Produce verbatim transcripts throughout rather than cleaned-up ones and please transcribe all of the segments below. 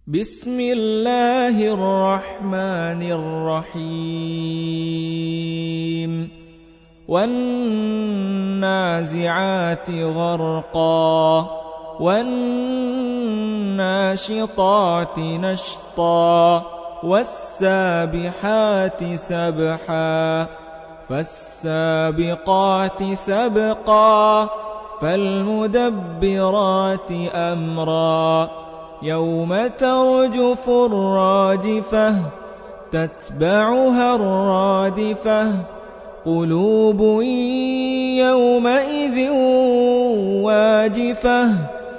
بسم الله الرحمن الرحيم والنازعات غرقا والناشطات نشطا والسابحات سبحا فالسابقات سبقا فالمدبرات أمرا يوم ترجف الراجفة تتبعها الرادفة قلوب يومئذ واجفة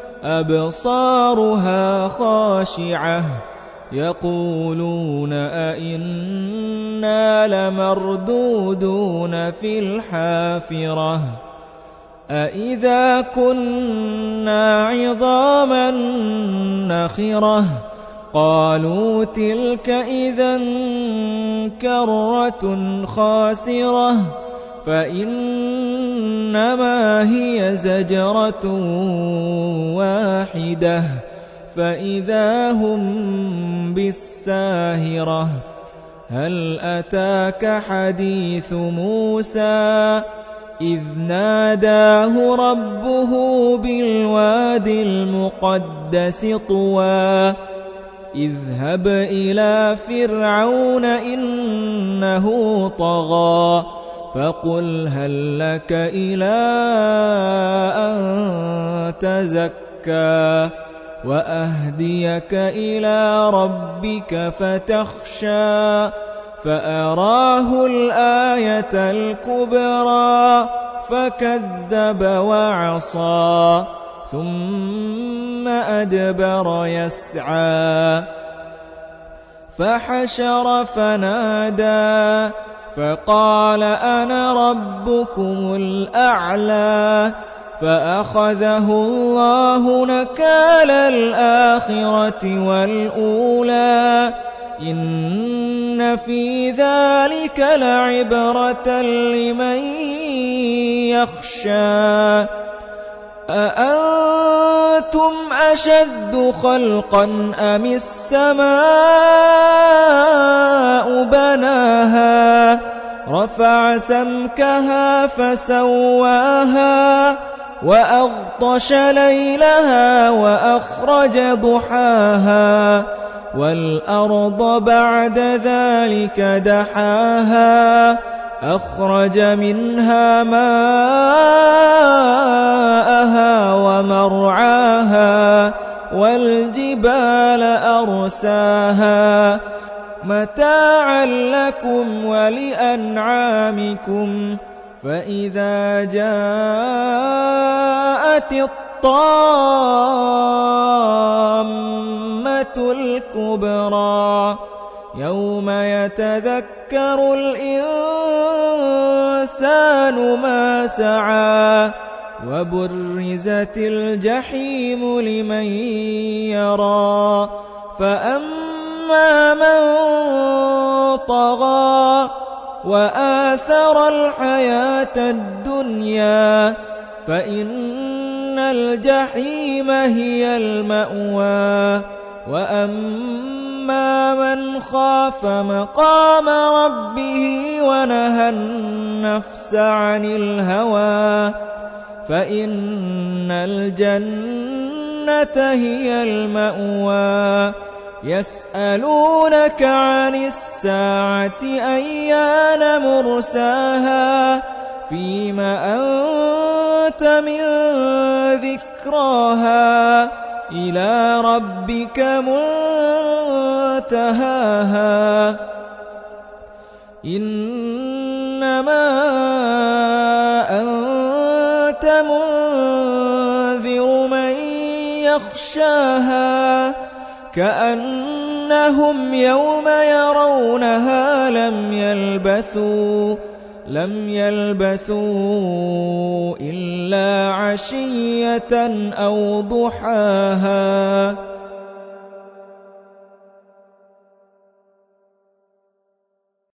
أبصارها خاشعة يقولون أئنا لمردودون في الحافرة أئذا كنا عظاما نخرة قالوا تلك إذا كرة خاسرة فإنما هي زجرة واحدة فإذا هم بالساهرة هل أتاك حديث موسى إذ ناداه ربه بالواد المقدس طوى اذهب إلى فرعون إنه طغى فقل هل لك إلى أن تزكى وأهديك إلى ربك فتخشى فأراه الآية الكبرى فكذب وعصى ثم أدبر يسعى فحشر فنادى فقال أنا ربكم الأعلى فأخذه الله نكال الآخرة والأولى إن في ذلك لعبرة لمن يخشى أأنتم أشد خلقا أم السماء بناها رفع سمكها فسواها وأغطش ليلها وأخرج ضحاها والأرض بعد ذلك دحاها أخرج منها ماءها ومرعاها والجبال أرساها متاعا لكم ولأنعامكم فإذا جاءت الطامة الكبرى يوم يتذكر الإنسان ما سعى وبرزت الجحيم لمن يرى فأما من طغى وآثر الحياة الدنيا فإن الجحيم هي المأوى وأما من خاف مقام ربه ونهى النفس عن الهوى فإن الجنة هي المأوى يسألونك عن الساعة أيان مرساها فيم أنت من ذكراها إلى ربك منتهاها إنما أنت منذر من يخشاها كأنهم يوم يرونها لم يلبثوا لم يلبثوا إلا عشية أو ضحاها.